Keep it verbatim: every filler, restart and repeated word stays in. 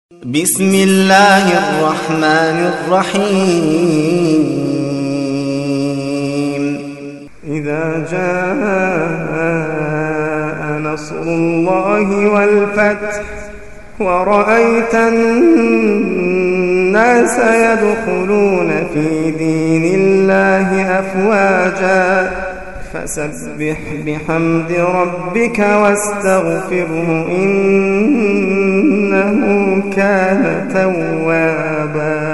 بسم الله الرحمن الرحيم. إذا جاء نصر الله والفتح ورأيت الناس يدخلون في دين الله أفواجا فسبح بحمد ربك واستغفره إنه كان توابا.